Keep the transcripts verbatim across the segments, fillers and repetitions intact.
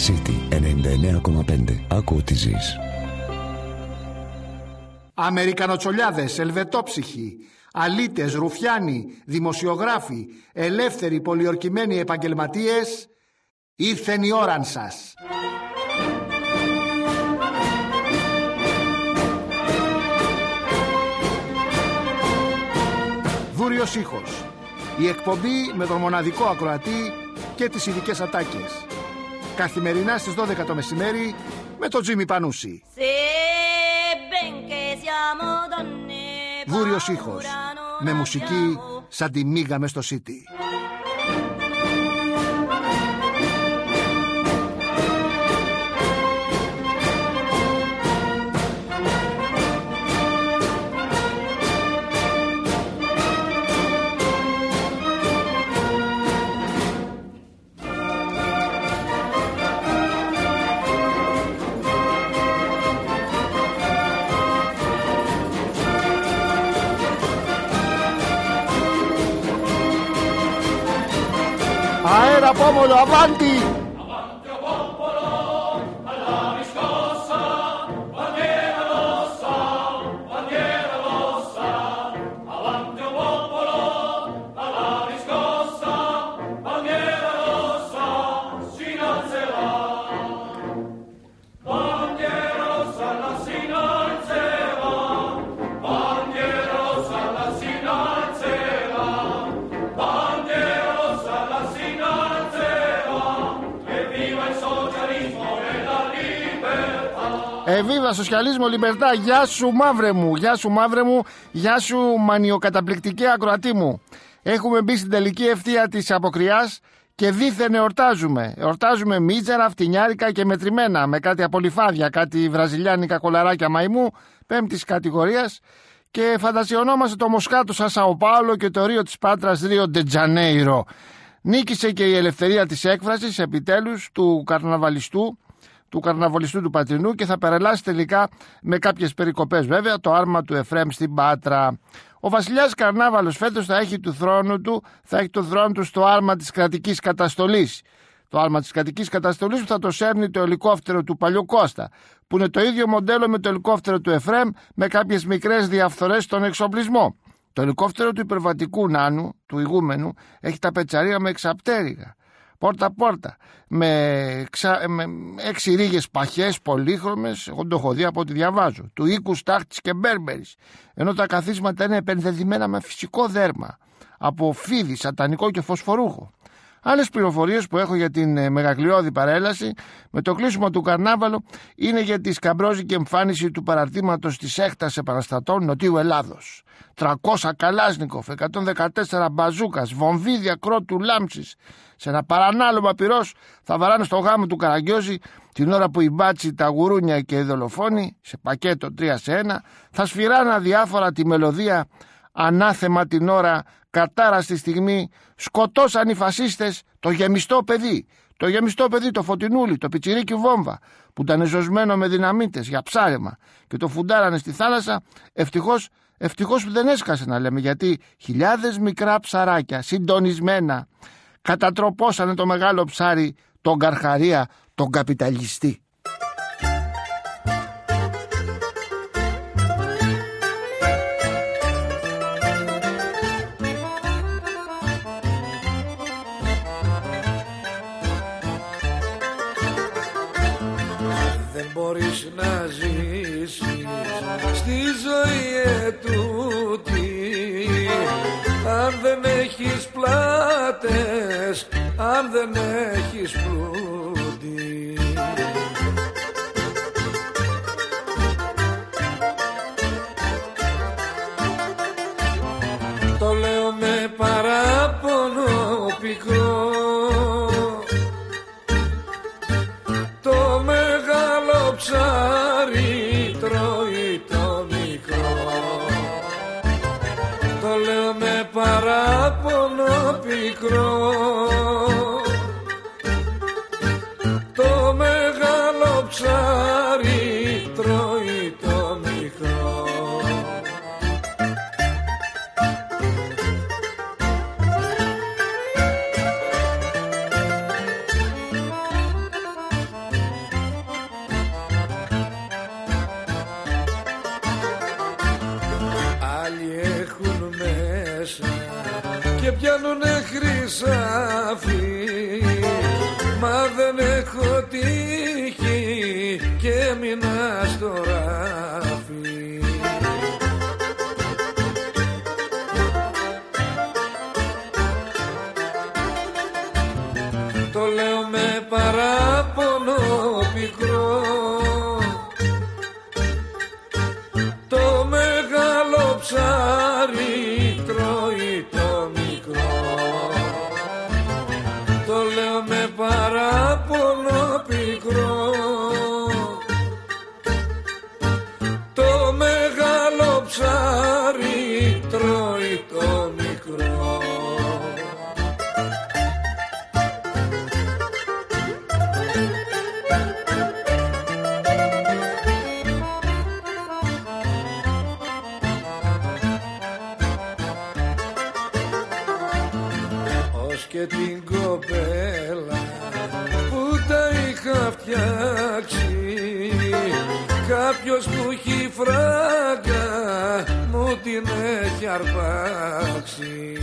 City ενενήντα εννέα κόμμα πέντε. Άκου ό,τι ζεις. Αμερικανοτσολιάδες, ελβετόψυχοι, αλήτες, ρουφιάνοι, δημοσιογράφοι, ελεύθεροι πολιορκημένοι επαγγελματίες, ήρθεν η ώραν σας. Βούριος ήχος. Η εκπομπή με τον μοναδικό ακροατή και τις ειδικές ατάκες. Καθημερινά στις δώδεκα το μεσημέρι με τον Τζίμι Πανούση. Βούριος ήχος. Με μουσική σαν τη μίγα μες στο City. Aera Pomolo, avanti! Avanti o popolo, alla riscossa, bandiera rossa, bandiera rossa. Avanti o popolo, alla riscossa, bandiera rossa, si innalzerà. Bandiera rossa, la si innalzerà. Bandiera rossa, la si innalzerà. Bandiera rossa, la si Εβίβα σοσιαλισμό λιμπερτά. Γεια σου μαύρε μου, γεια σου μαύρε μου, γεια σου μανιοκαταπληκτική ακροατή μου. Έχουμε μπει στην τελική ευθεία της αποκριάς και δήθεν εορτάζουμε. Εορτάζουμε μίτζαρα, φτηνιάρικα και μετρημένα, με κάτι απολυφάδια, κάτι βραζιλιάνικα κολαράκια μαϊμού πέμπτης κατηγορίας, και φαντασιωνόμαστε το Μοσκάτο σαν Σαο Πάολο και το Ρίο της Πάτρας Ρίο ντε Τζανέιρο. Νίκησε και η ελευθερία της έκφρασης επιτέλους του καρναβαλιστού, του καρναβαλιστού του Πατρινού, και θα περελάσει τελικά με κάποιες περικοπές βέβαια το άρμα του Εφραίμ στην Πάτρα. Ο βασιλιάς Καρνάβαλος φέτος θα έχει, του θρόνου του, θα έχει το θρόνο του στο άρμα της κρατικής καταστολής. Το άρμα της κρατικής καταστολής που θα το σέρνει το ελικόπτερο του Παλιοκώστα, που είναι το ίδιο μοντέλο με το ελικόπτερο του Εφραίμ, με κάποιες μικρές διαφθορές στον εξοπλισμό. Το ελικόπτερο του υπερβατικού Νάνου, του ηγούμενου, έχει τα πετσαρία με εξαπτέρυγα, πόρτα-πόρτα, με, ξα... με έξι ρίγες παχές, πολύχρωμες, εγώ το έχω δει από ό,τι διαβάζω, του οίκου Στάχτης και Μπέρμπερης, ενώ τα καθίσματα είναι επενδεδημένα με φυσικό δέρμα, από φίδι, σατανικό και φωσφορούχο. Άλλες πληροφορίες που έχω για την ε, μεγακλειώδη παρέλαση με το κλείσιμο του καρνάβαλου είναι για τη σκαμπρόζικη εμφάνιση του παραρτήματος της έκτας επαναστατών Νοτιού Ελλάδος. τριακόσια Καλάσνικοφ, εκατόν δεκατέσσερα μπαζούκας, βομβίδια κρότου λάμψης, σε ένα παρανάλωμα πυρός θα βαράνε στο γάμο του Καραγκιόζη, την ώρα που οι μπάτσοι, τα γουρούνια και οι δολοφόνοι, σε πακέτο τρία σε ένα, θα σφυράνε αδιάφορα τη μελωδία «Ανάθεμα την ώρα, κατάρα στη στιγμή, σκοτώσαν οι φασίστες το γεμιστό παιδί». Το γεμιστό παιδί, το Φωτεινούλη, το πιτσιρίκι βόμβα, που ήταν ζωσμένο με δυναμίτες για ψάρεμα και το φουντάρανε στη θάλασσα, ευτυχώς, ευτυχώς που δεν έσκασε, να λέμε, γιατί χιλιάδες μικρά ψαράκια συντονισμένα κατατροπώσανε το μεγάλο ψάρι, τον Καρχαρία, τον καπιταλιστή. Δεν μπορείς να ζήσεις στη ζωή ετούτη αν δεν έχεις πλάτες, αν δεν έχεις πλούτη. Το λέω με παράπονο πικρό, το μεγάλο ψάρι τρώει το μικρό. Το λέω με παράπονο πικρό, το μεγάλο και πιάνουνε χρυσάφι, μα δεν έχω τύχη και έμεινα στο ράφι. Το λέω με παράπονο πικρό, το μεγάλο ψάρι τρώει το μικρό. Το λέω με παράπονο πικρό, το μεγάλο ψάρι τρώει το μικρό. Και την κοπέλα που τα είχα φτιάξει, κάποιος που έχει φράγκα μου την έχει αρπάξει.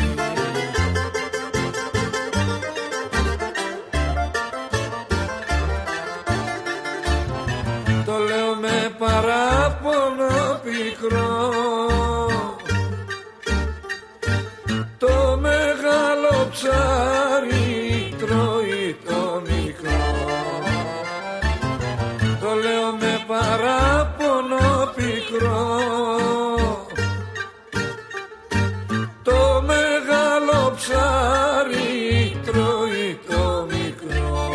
Το λέω με παράπονο πικρό, το μεγάλο ψάρι τρώει το μικρό. Το λέω με παράπονο πικρό, το μεγάλο ψάρι τρώει το μικρό.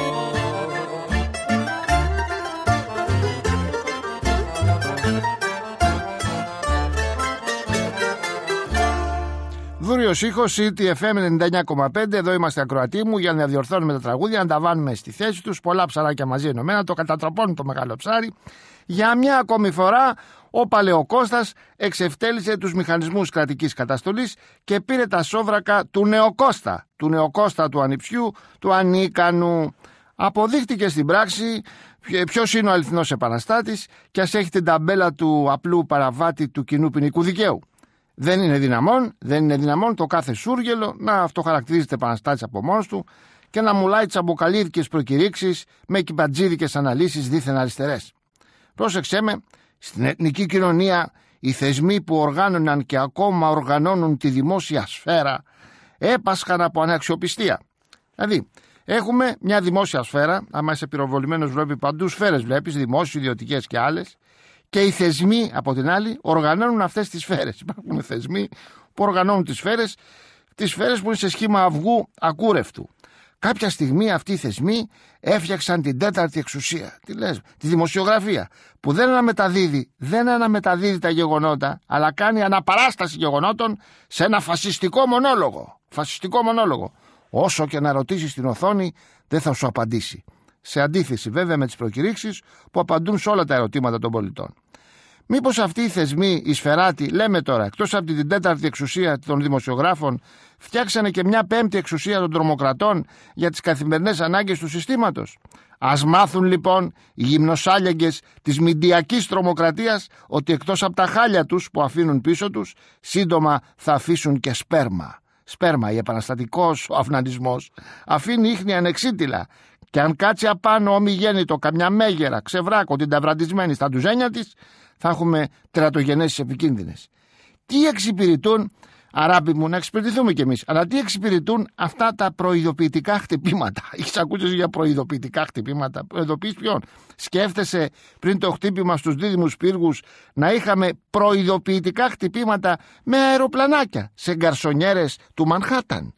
Δούριος ήχος, City εφ εμ ενενήντα εννιά κόμμα πέντε. Εδώ είμαστε ακροατοί μου για να διορθώνουμε τα τραγούδια, να τα βάλουμε στη θέση τους. Πολλά ψαράκια μαζί ενωμένα, το κατατροπώνει το μεγάλο ψάρι. Για μια ακόμη φορά, ο Παλαιοκώστας εξευτέλισε τους μηχανισμούς κρατικής καταστολής και πήρε τα σόβρακα του Νεοκώστα, του Νεοκώστα του ανιψιού, του ανίκανου. Αποδείχτηκε στην πράξη ποιος είναι ο αληθινός επαναστάτης, και ας έχει την ταμπέλα του απλού παραβάτη του κοινού ποινικού δικαίου. Δεν είναι δυναμόν, δεν είναι δυναμόν το κάθε σούργελο να αυτοχαρακτηρίζεται επαναστάτης από μόνος του και να μουλάει τσαμποκαλίδικες προκηρύξεις με κυπατζίδικες αναλύσεις δίθεν αριστερές. Πρόσεξέ με, στην εθνική κοινωνία οι θεσμοί που οργάνωναν και ακόμα οργανώνουν τη δημόσια σφαίρα έπασχαν από αναξιοπιστία. Δηλαδή, έχουμε μια δημόσια σφαίρα, άμα είσαι πυροβολημένος βλέπει παντού σφαίρες, βλέπεις, δημόσιες, ιδιωτικές και άλλες. Και οι θεσμοί από την άλλη οργανώνουν αυτές τις σφαίρες. Υπάρχουν θεσμοί που οργανώνουν τις σφαίρες, τις σφαίρες που είναι σε σχήμα αυγού ακούρευτου. Κάποια στιγμή αυτοί οι θεσμοί έφτιαξαν την τέταρτη εξουσία. Τι λες, τη δημοσιογραφία, που δεν αναμεταδίδει, δεν αναμεταδίδει τα γεγονότα, αλλά κάνει αναπαράσταση γεγονότων σε ένα φασιστικό μονόλογο. Φασιστικό μονόλογο. Όσο και να ρωτήσεις την οθόνη, δεν θα σου απαντήσει. Σε αντίθεση βέβαια με τις προκηρύξεις που απαντούν σε όλα τα ερωτήματα των πολιτών. Μήπως αυτοί οι θεσμοί, οι σφαιράτοι, λέμε τώρα, εκτός από την τέταρτη εξουσία των δημοσιογράφων, φτιάξανε και μια πέμπτη εξουσία των τρομοκρατών για τις καθημερινές ανάγκες του συστήματος? Ας μάθουν λοιπόν οι γυμνοσάλιαγκες της μηντιακής τρομοκρατίας ότι εκτός από τα χάλια τους που αφήνουν πίσω τους, σύντομα θα αφήσουν και σπέρμα. Σπέρμα, η επαναστατικός ο αυνανισμός αφήνει ίχνη ανεξίτηλα. Και αν κάτσει απάνω ομιγέννητο καμιά μέγερα, ξεβράκο, την ταυραντισμένη στα ντουζένια της, θα έχουμε τερατογενέσεις επικίνδυνες. Τι εξυπηρετούν, Αράπη μου, να εξυπηρετηθούμε κι εμείς, αλλά τι εξυπηρετούν αυτά τα προειδοποιητικά χτυπήματα? Έχεις ακούσει για προειδοποιητικά χτυπήματα? Προειδοποιείς ποιον? Σκέφτεσαι πριν το χτύπημα στους δίδυμους πύργους να είχαμε προειδοποιητικά χτυπήματα με αεροπλανάκια σε γκαρσονιέρες του Μανχάταν?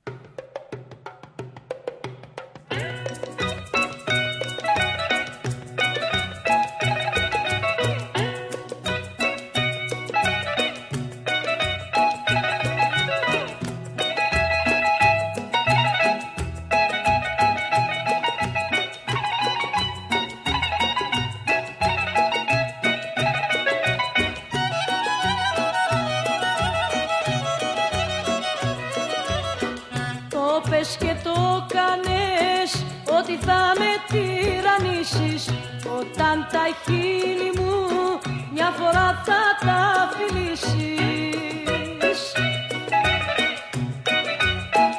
Και το κάνες ότι θα με τυραννήσεις, όταν τα χείλη μου μια φορά θα τα φιλήσεις.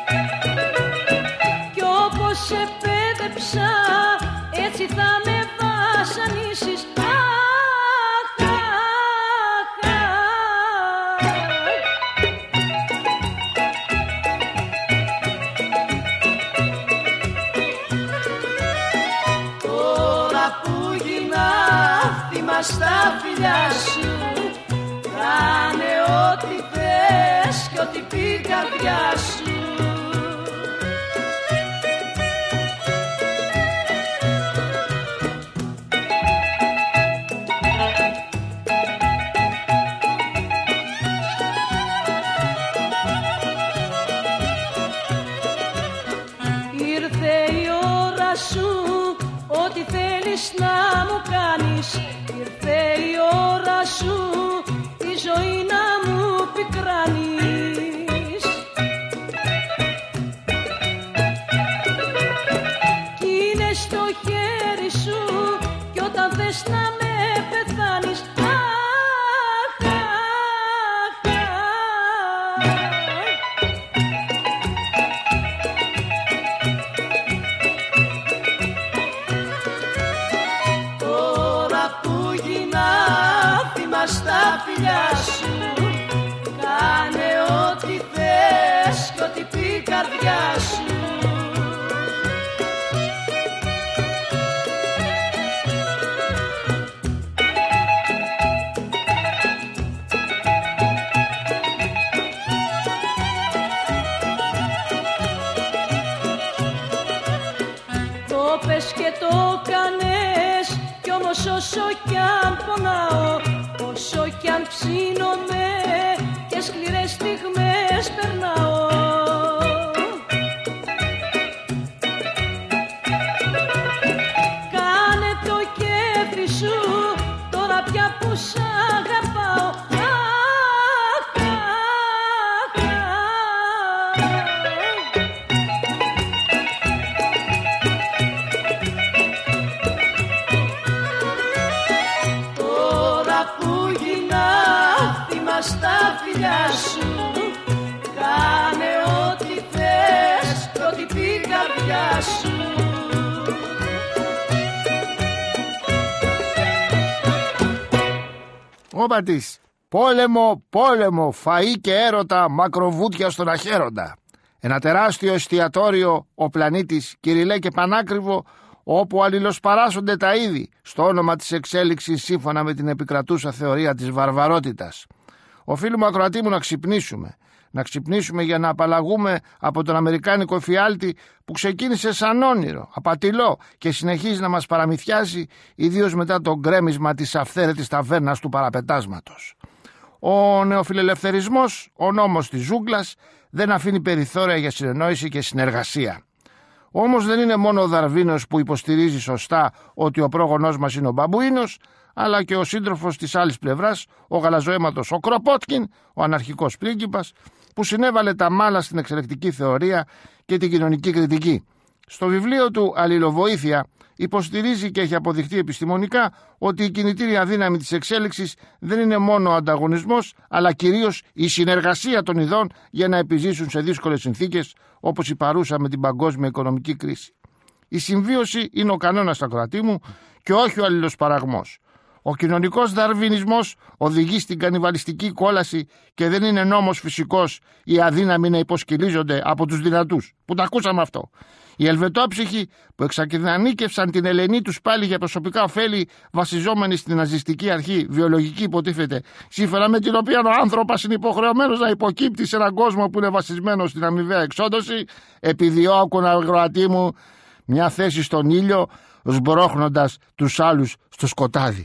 μπέδεψα, έτσι θα με βασανίσεις. Αχ, αχ, αχ. Τώρα που γίνα θύμα στα φιλιά σου, κάνε ό,τι θες κι ό,τι πει η καρδιά σου. Ήρθε η ώρα σου, ό,τι θέλεις να μου κάνεις. Ήρθε η ώρα σου, τη ζωή να μου πικράνεις. Κι είναι στο χέρι σου, κι όταν θες να με πεθάνεις. Αχ, αχ, αχ. Τώρα που γίνα θύμα στα φιλιά σου, κάνε ό,τι θες κι ό,τι πει η καρδιά σου. Το πες και το κάνες, κι όμως όσο κι αν πονάω, όσο κι αν ψήνομαι και σκληρές στιγμές περνάω. Κάνε το κέφι σου, τώρα πια που σ' αγαπάω. Αχ, αχ, αχ. Τώρα που γίνα θύμα στα φιλιά σου, κάνε ό,τι θες κι ό,τι πει η καρδιά σου. Όπα της. Πόλεμο, πόλεμο, φαΐ και έρωτα, μακροβούτια στον αχέροντα. Ένα τεράστιο εστιατόριο, ο πλανήτης Κυριλέ και πανάκριβο, όπου αλληλοσπαράσσονται τα είδη στο όνομα της εξέλιξης σύμφωνα με την επικρατούσα θεωρία της βαρβαρότητας. Οφείλουμε, ακροατή μου, να ξυπνήσουμε. Να ξυπνήσουμε για να απαλλαγούμε από τον αμερικάνικο εφιάλτη που ξεκίνησε σαν όνειρο, απατηλό και συνεχίζει να μας παραμυθιάζει, ιδίως μετά το γκρέμισμα της αυθαίρετης ταβέρνας του παραπετάσματος. Ο νεοφιλελευθερισμός, ο νόμος της ζούγκλας, δεν αφήνει περιθώρια για συνεννόηση και συνεργασία. Όμως δεν είναι μόνο ο Δαρβίνος που υποστηρίζει σωστά ότι ο πρόγονός μας είναι ο μπαμπουίνος, αλλά και ο σύντροφος της άλλης πλευράς, ο γαλαζοαίματος ο Κροπότκιν, ο αναρχικός πρίγκιπας, που συνέβαλε τα μάλα στην εξελεκτική θεωρία και την κοινωνική κριτική. Στο βιβλίο του «Αλληλοβοήθεια» υποστηρίζει και έχει αποδειχτεί επιστημονικά ότι η κινητήρια δύναμη της εξέλιξης δεν είναι μόνο ο ανταγωνισμός, αλλά κυρίως η συνεργασία των ειδών για να επιζήσουν σε δύσκολες συνθήκες, όπως η παρούσα με την παγκόσμια οικονομική κρίση. Η συμβίωση είναι ο κανόνας, ακροατή μου, και όχι ο αλληλοσπαραγμός. Ο κοινωνικός δαρβινισμός οδηγεί στην κανιβαλιστική κόλαση και δεν είναι νόμος φυσικός οι αδύναμοι να υποσκυλίζονται από τους δυνατούς. Που τα ακούσαμε αυτό. Οι ελβετόψυχοι που εξακινανίκευσαν την ελενή τους πάλι για προσωπικά ωφέλη, βασιζόμενοι στην ναζιστική αρχή, βιολογική υποτίθεται, σύμφωνα με την οποία ο άνθρωπος είναι υποχρεωμένος να υποκύπτει σε έναν κόσμο που είναι βασισμένο στην αμοιβαία εξόντωση, επιδιώκουν, αγροατή μου, μια θέση στον ήλιο, σμπρώχνοντας τους άλλους στο σκοτάδι.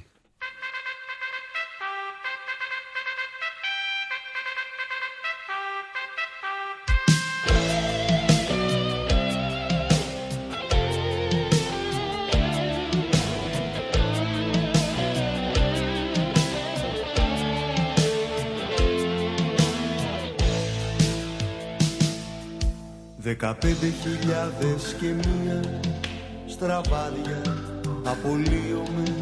Δεκαπέντε χιλιάδες και μία στραβάδια απολύομαι,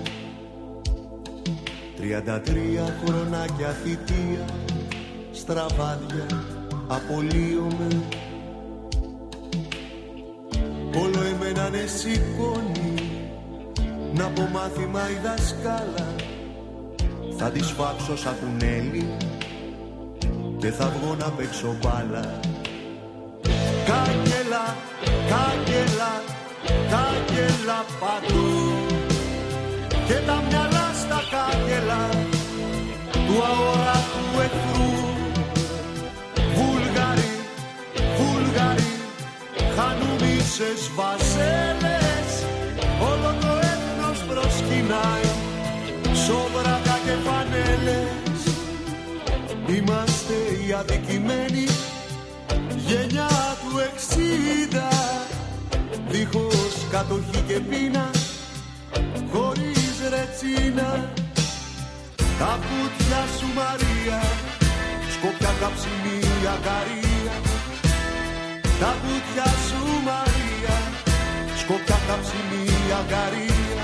τριάντα τρία χρονάκια θητεία στραβάδια απολύομαι. Όλο εμένα ήτανε σηκώνει να πω μάθημα η δασκάλα, θα τη σφάξω σαν κουνέλι και θα βγω να παίξω μπάλα. Κάγκελα, κάγκελα, κάγκελα παντού και τα μυαλά στα κάγκελα του αόρατου εχθρού. Βούλγαροι, Βούλγαροι, χανουμίσες βαζέλες, όλο το έθνος προσκυνάει, σόβρακα και φανέλες. Είμαστε οι αδικημένοι γενιά του εξήντα, δίχως κατοχή και πείνα, χωρίς ρετσίνα. Τα πουτια σου Μαρία, σκοπιά καψιμί αγκαρία. Τα πουτια σου Μαρία, σκοπιά καψιμί αγκαρία.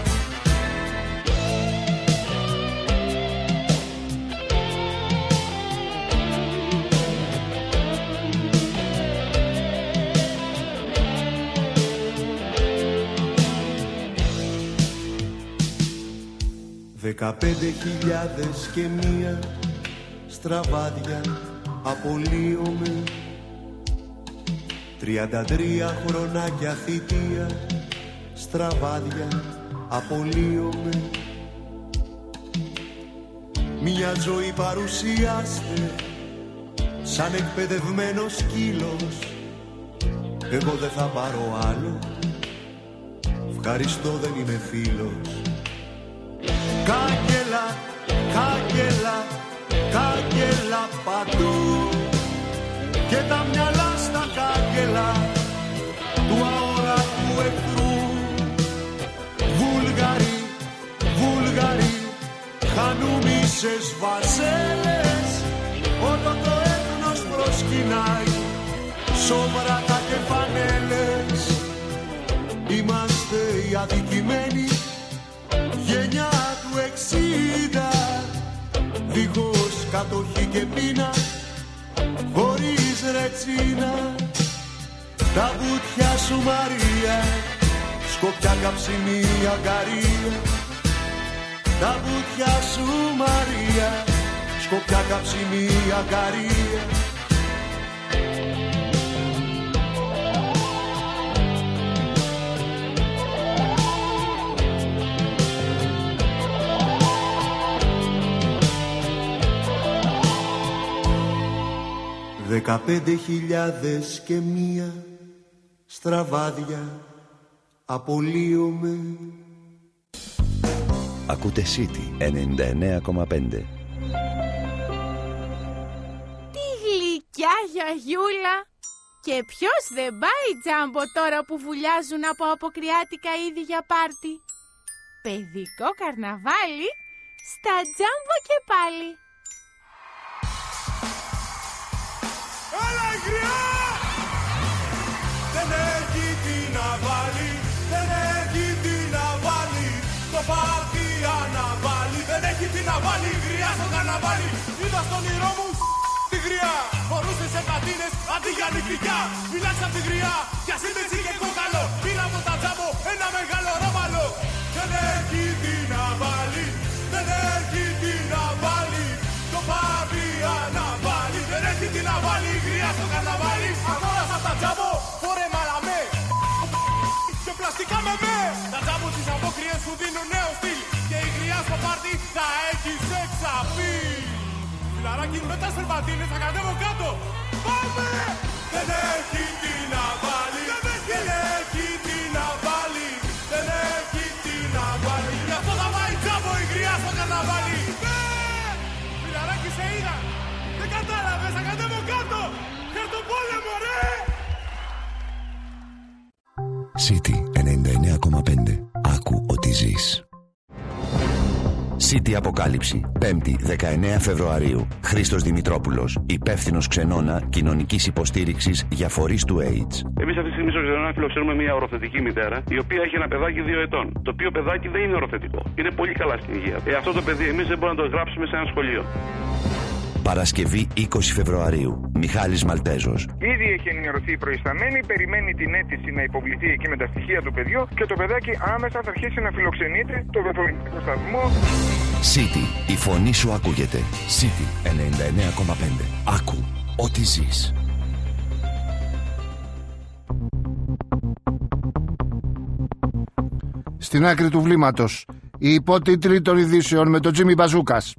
Δεκαπέντε χιλιάδες και μία στραβάδια απολύομαι, τριάντα τρία χρονάκια θητεία στραβάδια απολύομαι. Μια ζωή παρουσιάστε σαν εκπαιδευμένος σκύλος, εγώ δεν θα πάρω άλλο, ευχαριστώ δεν είμαι φίλος. Κάγκελα, κάγκελα, κάγκελα παντού και τα μυαλά στα κάγκελα του αόρατου εχθρού. Βούλγαροι, Βούλγαροι, χανουμίσες βαζέλες, όλο το έθνος προσκυνάει, σόβρακα και φανέλες. Είμαστε οι αδικημένοι γενιά του εξήντα, δίχως κατοχή και πείνα, χωρίς ρετσίνα. Τα βουτιά σου Μαρία, σκοπιά καψιμί αγκαρία. Τα βουτιά σου Μαρία, σκοπιά καψιμί αγκαρία. Δεκαπέντε χιλιάδες και μία στραβάδια απολύομαι. Ακούτε City ενενήντα εννέα κόμμα πέντε. Τι γλυκιά γιαγιούλα! Και ποιος δεν πάει τζάμπο τώρα που βουλιάζουν από αποκριάτικα είδη για πάρτι? Παιδικό καρναβάλι στα τζάμπο και πάλι. Έλα η γριά! Δεν έχει τι να βάλει, δεν έχει τι να βάλει, το πάρτι αναβάλει. Δεν έχει τι να βάλει η γριά στο καρναβάλι. Είδα στον όνειρό μου τη γριά, φορούσε σε πατίνες αντί για νυχτικιά. Μιλάς απ' τη γριά, κι ας είναι έτσι και κόκαλο. Πήρα από τα τζάμπο ένα μεγάλο ρόβαλο. Δεν έχει τι να βάλει, δεν έχει τι να βάλει, το πάρτι αναβάλει. Δεν έχει τι να βάλει η γριά στο καρναβάλι. Αγόρασα τα τζάμπο, φορέ μαλαμέ και πλαστικά με με. Τα τζάμπο στις απόκριες σου δίνουν νέο στυλ, και η γριά στο πάρτι θα έχει σεξ απειλ. Φιλαράκι με τα σερβαντίνες θα κατέβω κάτω. Πάμε! Δεν έχει τι να βάλει, δεν έχει τι να βάλει, δεν έχει τι να βάλει. Γι' αυτό θα πάει τζάμπο η γριά στο καρναβάλι. Φιλαράκι σε είδα, δεν κατάλαβες, θα κατέβω κάτω. Χαρτοπόλεμο ρε! City ενενήντα εννέα κόμμα πέντε. Άκου ότι ζεις. City Αποκάλυψη, Πέμπτη, δεκαεννέα Φεβρουαρίου. Χρήστος Δημητρόπουλος, υπεύθυνος ξενώνα κοινωνικής υποστήριξης για φορείς του AIDS. Εμείς αυτή τη στιγμή στο ξενώνα φιλοξενούμε μια οροθετική μητέρα, η οποία έχει ένα παιδάκι δύο ετών. Το οποίο παιδάκι δεν είναι οροθετικό. Είναι πολύ καλά στην υγεία. Ε, αυτό το παιδί εμείς δεν μπορούμε να το γράψουμε σε ένα σχολείο. Παρασκευή είκοσι Φεβρουαρίου. Μιχάλης Μαλτέζος. Ήδη έχει ενημερωθεί η προϊσταμένη, περιμένει την αίτηση να υποβληθεί εκεί με τα στοιχεία του παιδιού και το παιδάκι άμεσα θα αρχίσει να φιλοξενείται το δορυφορικό σταθμό. City, η φωνή σου ακούγεται. City ενενήντα εννέα κόμμα πέντε. Άκου ό,τι ζεις. Στην άκρη του βλήματος, οι υπότιτλοι των ειδήσεων με τον Τζίμι Μπαζούκας.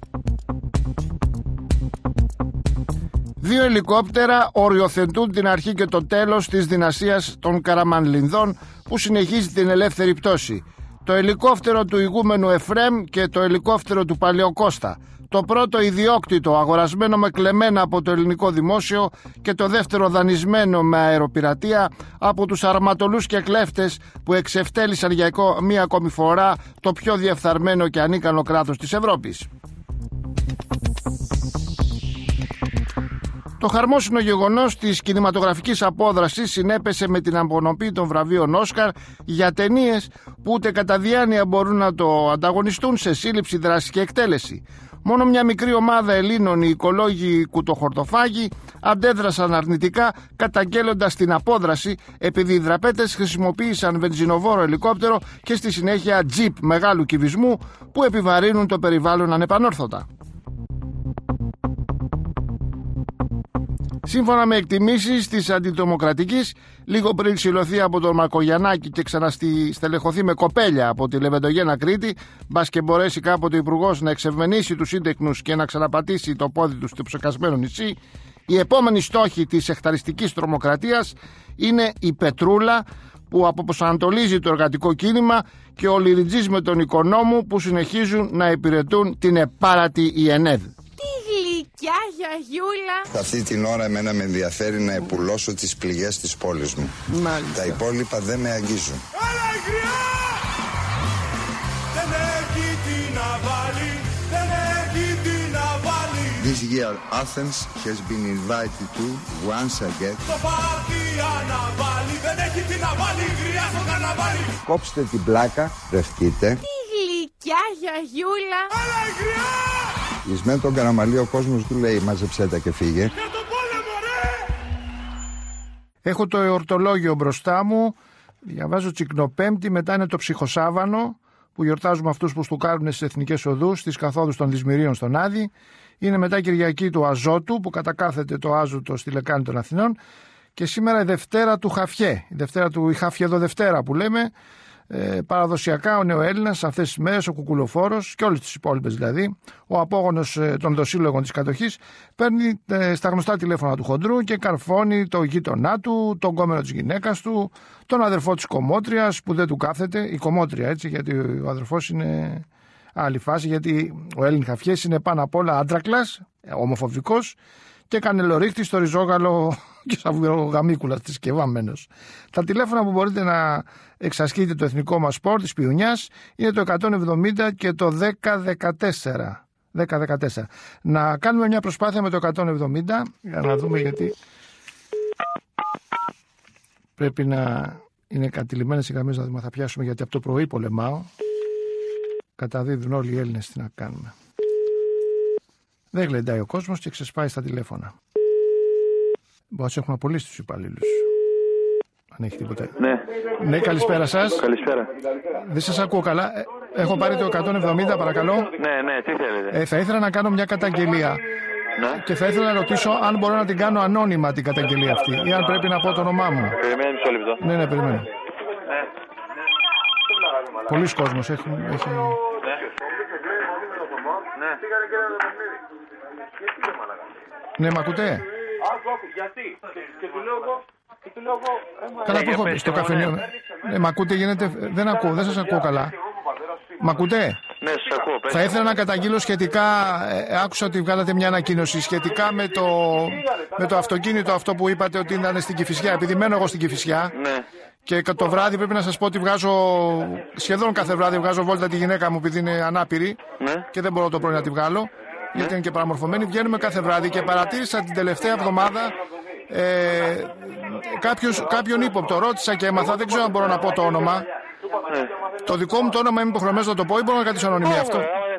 Δύο ελικόπτερα οριοθετούν την αρχή και το τέλος της δυναστείας των Καραμανλινδών που συνεχίζει την ελεύθερη πτώση. Το ελικόπτερο του ηγούμενου Εφρέμ και το ελικόπτερο του Παλαιοκώστα. Το πρώτο ιδιόκτητο αγορασμένο με κλεμμένα από το ελληνικό δημόσιο και το δεύτερο δανεισμένο με αεροπειρατεία από τους αρματολούς και κλέφτες που εξευτέλισαν για μία ακόμη φορά το πιο διεφθαρμένο και ανίκανο κράτος της Ευρώπης. Το χαρμόσυνο γεγονός της κινηματογραφικής απόδρασης συνέπεσε με την απονομή των βραβείων Όσκαρ για ταινίες που ούτε κατά διάνοια μπορούν να το ανταγωνιστούν σε σύλληψη, δράση και εκτέλεση. Μόνο μια μικρή ομάδα Ελλήνων, οι οικολόγοι κουτοχορτοφάγοι, αντέδρασαν αρνητικά καταγγέλλοντας την απόδραση επειδή οι δραπέτες χρησιμοποίησαν βενζινοβόρο ελικόπτερο και στη συνέχεια τζιπ μεγάλου κυβισμού που επιβαρύνουν το περιβάλλον ανεπανόρθωτα. Σύμφωνα με εκτιμήσεις της αντιτομοκρατικής, λίγο πριν ξυλωθεί από τον Μακογιαννάκη και ξαναστελεχωθεί με κοπέλια από τη Λεβεντογένα Κρήτη, μπας και μπορέσει κάποτε ο Υπουργός να εξευμενήσει τους σύντεκνους και να ξαναπατήσει το πόδι του στο ψεκασμένο νησί, η επόμενη στόχη της εχθαριστικής τρομοκρατίας είναι η Πετρούλα που αποπροσανατολίζει το εργατικό κίνημα και ο λυριτζής με τον οικονόμου που συνεχίζουν να υπηρετούν την επάρατη ΙΕΝΕΔ. Γεια γιαγιούλα. Αυτή την ώρα εμένα με ενδιαφέρει να επουλώσω τις πληγές της πόλης μου. Μάλιστα. Τα υπόλοιπα δεν με αγγίζουν. Έλα η γριά! Δεν έχει τι να βάλει, δεν έχει τι να βάλει. This year Athens has been invited to once again. Το πάρτι αναβάλει, δεν έχει τι να βάλει, η γριά στο καρναβάλι. Κόψτε την πλάκα, βρεθείτε. Τι γλυκιά γιαγιούλα. Έλα η γριά! Εις με τον Καραμαλή ο κόσμος του λέει μάζεψέ τα και φύγε. Για τον πόλεμο ρε! Έχω το εορτολόγιο μπροστά μου, διαβάζω Τσικνοπέμπτη, μετά είναι το Ψυχοσάββανο που γιορτάζουμε αυτούς που στουκάρουν στις εθνικές οδούς, στις καθόδους των Δυσμυρίων στον Άδη. Είναι μετά Κυριακή του Αζώτου που κατακάθεται το Άζωτο στη Λεκάνη των Αθηνών και σήμερα η Δευτέρα του Χαφιέ, η Δευτέρα του η Χαφιεδο Δευτέρα που λέμε. Ε, παραδοσιακά ο νεοέλληνας αυτές τις μέρες, ο κουκουλοφόρος και όλες τις υπόλοιπες δηλαδή, ο απόγονος ε, των δοσύλλογων της κατοχής, παίρνει ε, στα γνωστά τηλέφωνα του χοντρού και καρφώνει το γείτονά του, τον κόμενο της γυναίκας του, τον αδερφό της κομμότριας που δεν του κάθεται, η κομμότρια έτσι, γιατί ο αδερφός είναι άλλη φάση, γιατί ο Έλλην Χαφιές είναι πάνω απ' όλα άντρακλας, ομοφοβικός και κανελορίχτη στο ριζόγαλο και σαβουρογαμίκουλα της σκευάμενος. Τα τηλέφωνα που μπορείτε να εξασκείτε το εθνικό μας σπορ της πιουνιάς είναι το εκατόν εβδομήντα και το δέκα δεκατέσσερα. δέκα δεκατέσσερα. Να κάνουμε μια προσπάθεια με το εκατόν εβδομήντα για να δούμε, γιατί πρέπει να είναι κατηλημμένες οι γραμμές, να δούμε, θα πιάσουμε, γιατί από το πρωί πολεμάω. Καταδίδουν όλοι οι Έλληνες, τι να κάνουμε. Δεν γλεντάει ο κόσμος και ξεσπάει στα τηλέφωνα. Μπορεί να έχουμε απολύσει τους υπαλλήλους. Αν έχει τίποτα. Ναι. Ναι, καλησπέρα σας. Καλησπέρα. Δεν σας ακούω καλά. Έχω πάρει το εκατόν εβδομήντα, παρακαλώ. Ναι, ναι, τι θέλετε. Ε, θα ήθελα να κάνω μια καταγγελία. Ναι. Και θα ήθελα να ρωτήσω αν μπορώ να την κάνω ανώνυμα την καταγγελία αυτή ή αν πρέπει να πω το όνομά μου. Περιμένει μισό λεπτό. Ναι, ναι, περιμένω. Ναι. Πολλοί κόσμος έχει... έχει... Ναι, μ' ακούτε? Γιατί? Και του λέω εγώ... Καλά που έχω στο καφενείο. Ναι, μ' ακούτε, γίνεται... Δεν ακούω, δεν σας ακούω καλά. Μ' ακούτε? Ναι, σας ακούω. Θα ήθελα να καταγγείλω σχετικά, ε, άκουσα ότι βγάλατε μια ανακοίνωση σχετικά με το, με το αυτοκίνητο αυτό που είπατε ότι ήταν στην Κηφισιά. Επειδή μένω εγώ στην Κηφισιά, ναι. Και το βράδυ πρέπει να σας πω ότι βγάζω, σχεδόν κάθε βράδυ βγάζω βόλτα τη γυναίκα μου επειδή είναι ανάπηρη, ναι. Και δεν μπορώ το πρωί να τη βγάλω, ναι. Γιατί είναι και παραμορφωμένη. Βγαίνουμε κάθε βράδυ και παρατήρησα την τελευταία εβδομάδα ε, κάποιος, κάποιον ύποπτο. Ρώτησα και έμαθα, δεν ξέρω αν μπορώ να πω το όνομα. Ναι. Το δικό μου το όνομα είμαι υποχρεωμένος να το πω ή μπορώ να κρατήσω ανωνυμία αυτό?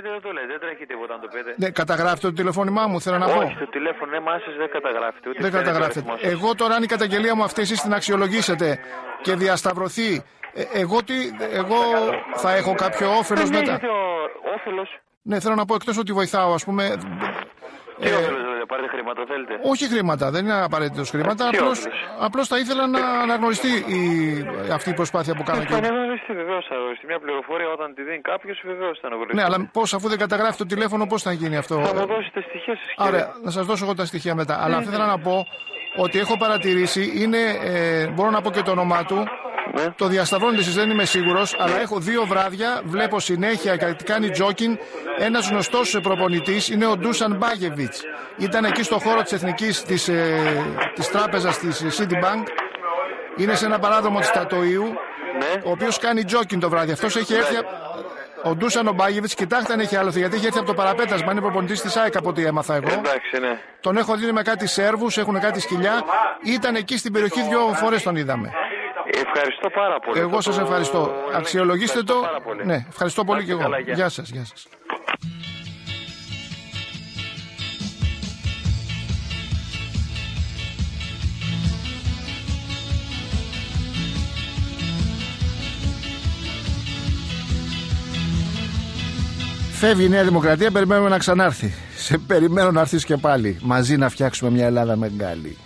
πείτε δεν το λέτε, δεν τρέχει τίποτα να το πείτε. Ναι, καταγράφετε το τηλεφώνημά μου, θέλω να πω. Όχι, το τηλέφωνο εμάς δεν καταγράφεται. Ούτε Δεν καταγράφεται. Εγώ τώρα, αν η καταγγελία μου αυτή εσείς την αξιολογήσετε και διασταυρωθεί, ε, εγώ, τι, εγώ θα έχω κάποιο όφελος μετά. Έχετε όφελος. Ναι, θέλω να πω, εκτός ότι βοηθάω, ας πούμε. Τι ε, όφελος δηλαδή, πάρετε χρήματα, θέλετε. Όχι χρήματα, δεν είναι απαραίτητο χρήματα. Απλώς, απλώς θα ήθελα να αναγνωριστεί η, αυτή η προσπάθεια που κάνω. Θα αναγνωριστεί, βεβαίως θα αναγνωριστεί. Μια πληροφορία όταν τη δίνει κάποιος, βεβαίως θα αναγνωριστεί. Ναι, αλλά πώς, αφού δεν καταγράφει το τηλέφωνο, πώς θα γίνει αυτό. Θα μου δώσετε στοιχεία σας. Άρα, να σας δώσω εγώ τα στοιχεία μετά. Αλλά θα ήθελα να πω ότι έχω παρατηρήσει, είναι, ε, μπορώ να πω και το όνομά του. Ναι. Το διασταυρώνετε εσείς, δεν είμαι σίγουρος, αλλά έχω δύο βράδια, βλέπω συνέχεια κάτι κάνει τζόκιν. Ένας γνωστός προπονητής είναι ο Ντούσαν Μπάγεβιτς. Ήταν εκεί στο χώρο της εθνικής της, ε, της τράπεζας της Citibank. Είναι σε ένα παράδομο της Τατοίου, ναι. Ο οποίος κάνει τζόκιν το βράδυ. Αυτός έχει έρθει. Ο Ντούσαν Μπάγεβιτς, κοιτάξτε αν έχει άλλο, γιατί έχει έρθει από το παραπέτασμα. Είναι προπονητής της ΑΕΚ από ό,τι έμαθα εγώ. Εντάξει, ναι. Τον έχω δει με κάτι Σέρβους, έχουν κάτι σκυλιά. Ήταν εκεί στην περιοχή, δύο φορές τον είδαμε. Ευχαριστώ πάρα πολύ. Εγώ σας ευχαριστώ. Αξιολογήστε το. Πολύ. Ναι, ευχαριστώ πολύ και εγώ. Καλά, γεια. Γεια σας, γεια σας. Φεύγει η Νέα Δημοκρατία, περιμένουμε να ξανάρθει. Σε περιμένω να έρθεις και πάλι. Μαζί να φτιάξουμε μια Ελλάδα μεγάλη.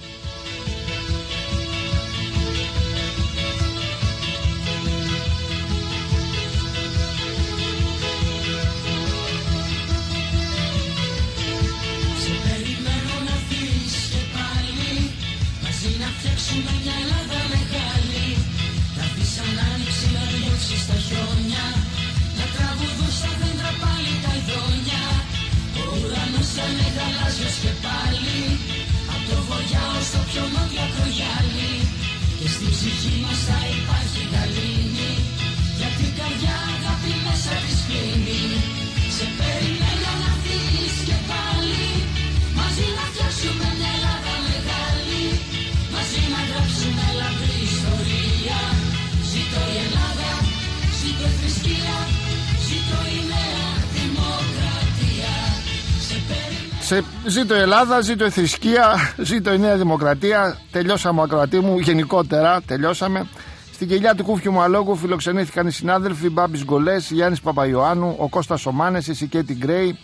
Σε... Ζήτω η Ελλάδα, ζήτω η θρησκεία, ζήτω η Νέα Δημοκρατία. Τελειώσαμε, ακροατή μου, γενικότερα τελειώσαμε. Στην κοιλιά του Κούφιου Μαλόγου φιλοξενήθηκαν οι συνάδελφοι Μπάμπης Γκολές, Γιάννης Παπαϊωάννου, ο Κώστας ο Μάνες, η Σικέτη Γκρέι,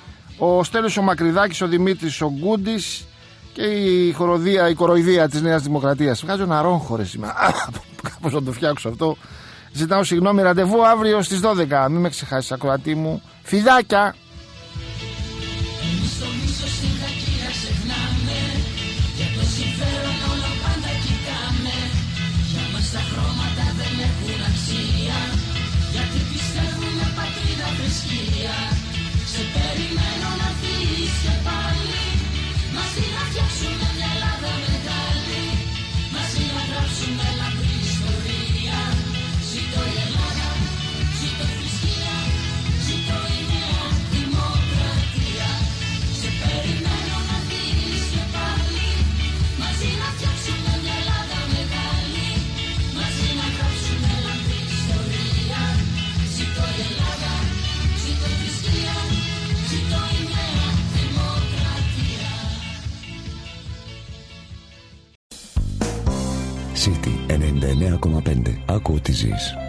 ο Στέλιος ο Μακριδάκης, ο Δημήτρης ο Γκούντης και η, χοροδία, η κοροϊδία της Νέας Δημοκρατίας. Βγάζω ένα ρόγχο ρε σήμερα. Κάπως να το φτιάξω αυτό. Ζητάω συγγνώμη, ραντεβού αύριο στις δώδεκα. Μην με ξεχάσεις, ακροατή μου. Φιδάκια! City ενενήντα εννέα κόμμα πέντε. Άκου τι ζεις.